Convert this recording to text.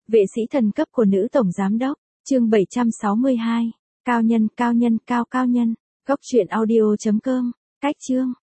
Vệ sĩ thần cấp của nữ tổng giám đốc, chương 762. Cao nhân. Góc truyện audio.com. Cách chương.